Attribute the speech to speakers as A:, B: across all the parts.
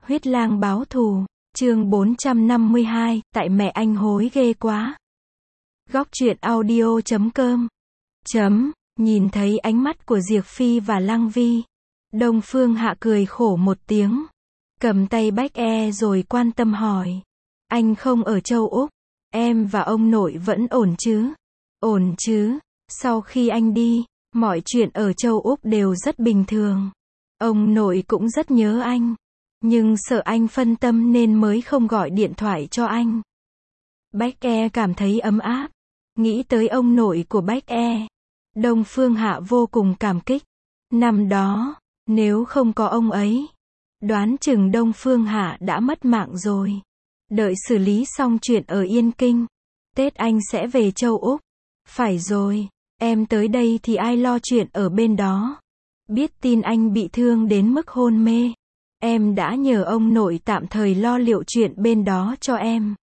A: Huyết lang báo thù, chương 452, tại mẹ anh hối ghê quá. Góc truyện audio.com Nhìn thấy ánh mắt của Diệp Phi và Lăng Vi, Đông Phương Hạ cười khổ một tiếng, cầm tay Bách E rồi quan tâm hỏi. Anh không ở châu Úc, em và ông nội vẫn ổn chứ? Ổn chứ, sau khi anh đi, mọi chuyện ở châu Úc đều rất bình thường. Ông nội cũng rất nhớ anh, nhưng sợ anh phân tâm nên mới không gọi điện thoại cho anh. Bách E cảm thấy ấm áp, nghĩ tới ông nội của Bách E. Đông Phương Hạ vô cùng cảm kích. Năm đó, nếu không có ông ấy, đoán chừng Đông Phương Hạ đã mất mạng rồi. Đợi xử lý xong chuyện ở Yên Kinh, Tết anh sẽ về châu Úc. Phải rồi, em tới đây thì ai lo chuyện ở bên đó. Biết tin anh bị thương đến mức hôn mê, em đã nhờ ông nội tạm thời lo liệu chuyện bên đó cho em.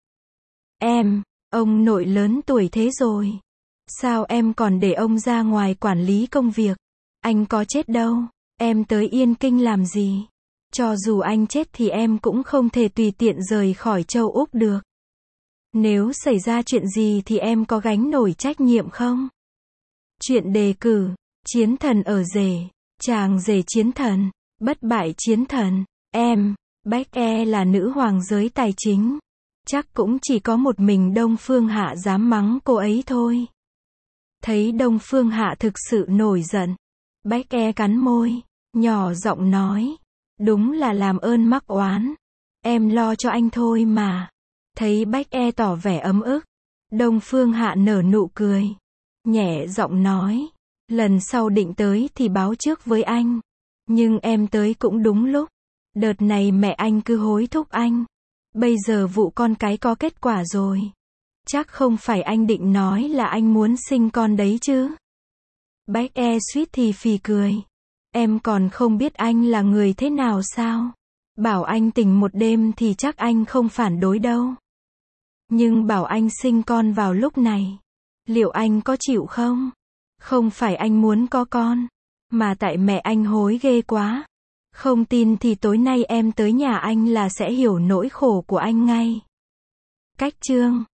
A: Ông nội lớn tuổi thế rồi. Sao em còn để ông ra ngoài quản lý công việc? Anh có chết đâu, em tới Yên Kinh làm gì? Cho dù anh chết thì em cũng không thể tùy tiện rời khỏi châu Úc được. Nếu xảy ra chuyện gì thì em có gánh nổi trách nhiệm không? Chuyện đề cử, chiến thần ở rể, chàng rể chiến thần, bất bại chiến thần, Bách E là nữ hoàng giới tài chính. Chắc cũng chỉ có một mình Đông Phương Hạ dám mắng cô ấy thôi. Thấy Đông Phương Hạ thực sự nổi giận, Bách E cắn môi, nhỏ giọng nói. Đúng là làm ơn mắc oán. Em lo cho anh thôi mà. Thấy Bách E tỏ vẻ ấm ức, Đông Phương Hạ nở nụ cười, nhẹ giọng nói. Lần sau định tới thì báo trước với anh. Nhưng em tới cũng đúng lúc. Đợt này mẹ anh cứ hối thúc anh. Bây giờ vụ con cái có kết quả rồi. Chắc không phải anh định nói là anh muốn sinh con đấy chứ? Bách E suýt thì phì cười. Em còn không biết anh là người thế nào sao? Bảo anh tỉnh một đêm thì chắc anh không phản đối đâu. Nhưng bảo anh sinh con vào lúc này, liệu anh có chịu không? Không phải anh muốn có con, mà tại mẹ anh hối ghê quá. Không tin thì tối nay em tới nhà anh là sẽ hiểu nỗi khổ của anh ngay. Cách chương